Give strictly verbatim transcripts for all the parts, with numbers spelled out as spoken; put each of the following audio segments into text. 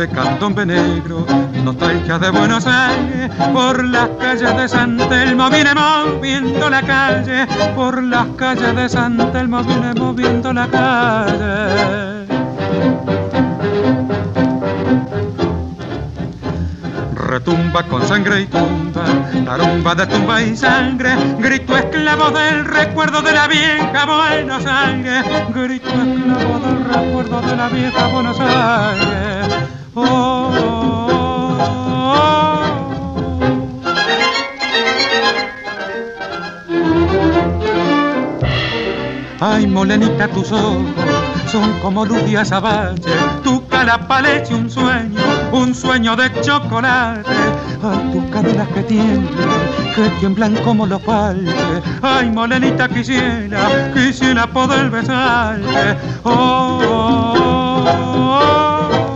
Candombe, candombe negro, nostalgia de Buenos Aires, por las calles de San Telmo viene moviendo la calle, por las calles de San Telmo viene moviendo la calle. Retumba con sangre y tumba, tarumba de tumba y sangre, grito esclavo del recuerdo de la vieja Buenos Aires, grito esclavo del recuerdo de la vieja Buenos Aires. Oh, oh, oh, oh. Ay, molenita, tus ojos son como luz de azabache, tu cara parece un sueño, un sueño de chocolate. Ay, tus caderas que tiemblan, que tiemblan como los palches. Ay, molenita, quisiera, quisiera poder besarte. Oh, oh, oh, oh.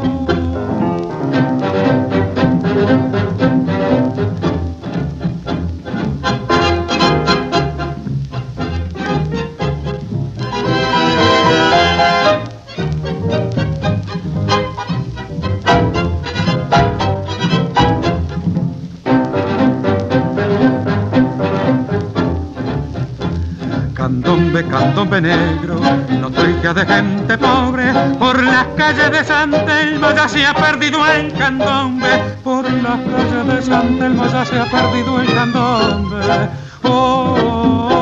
Candombe, candombe negro, nostalgia de gente pobre, por las calles de San Telmo ya se ha perdido el candombe, por las calles de San Telmo ya se ha perdido el candombe. Oh, oh, oh.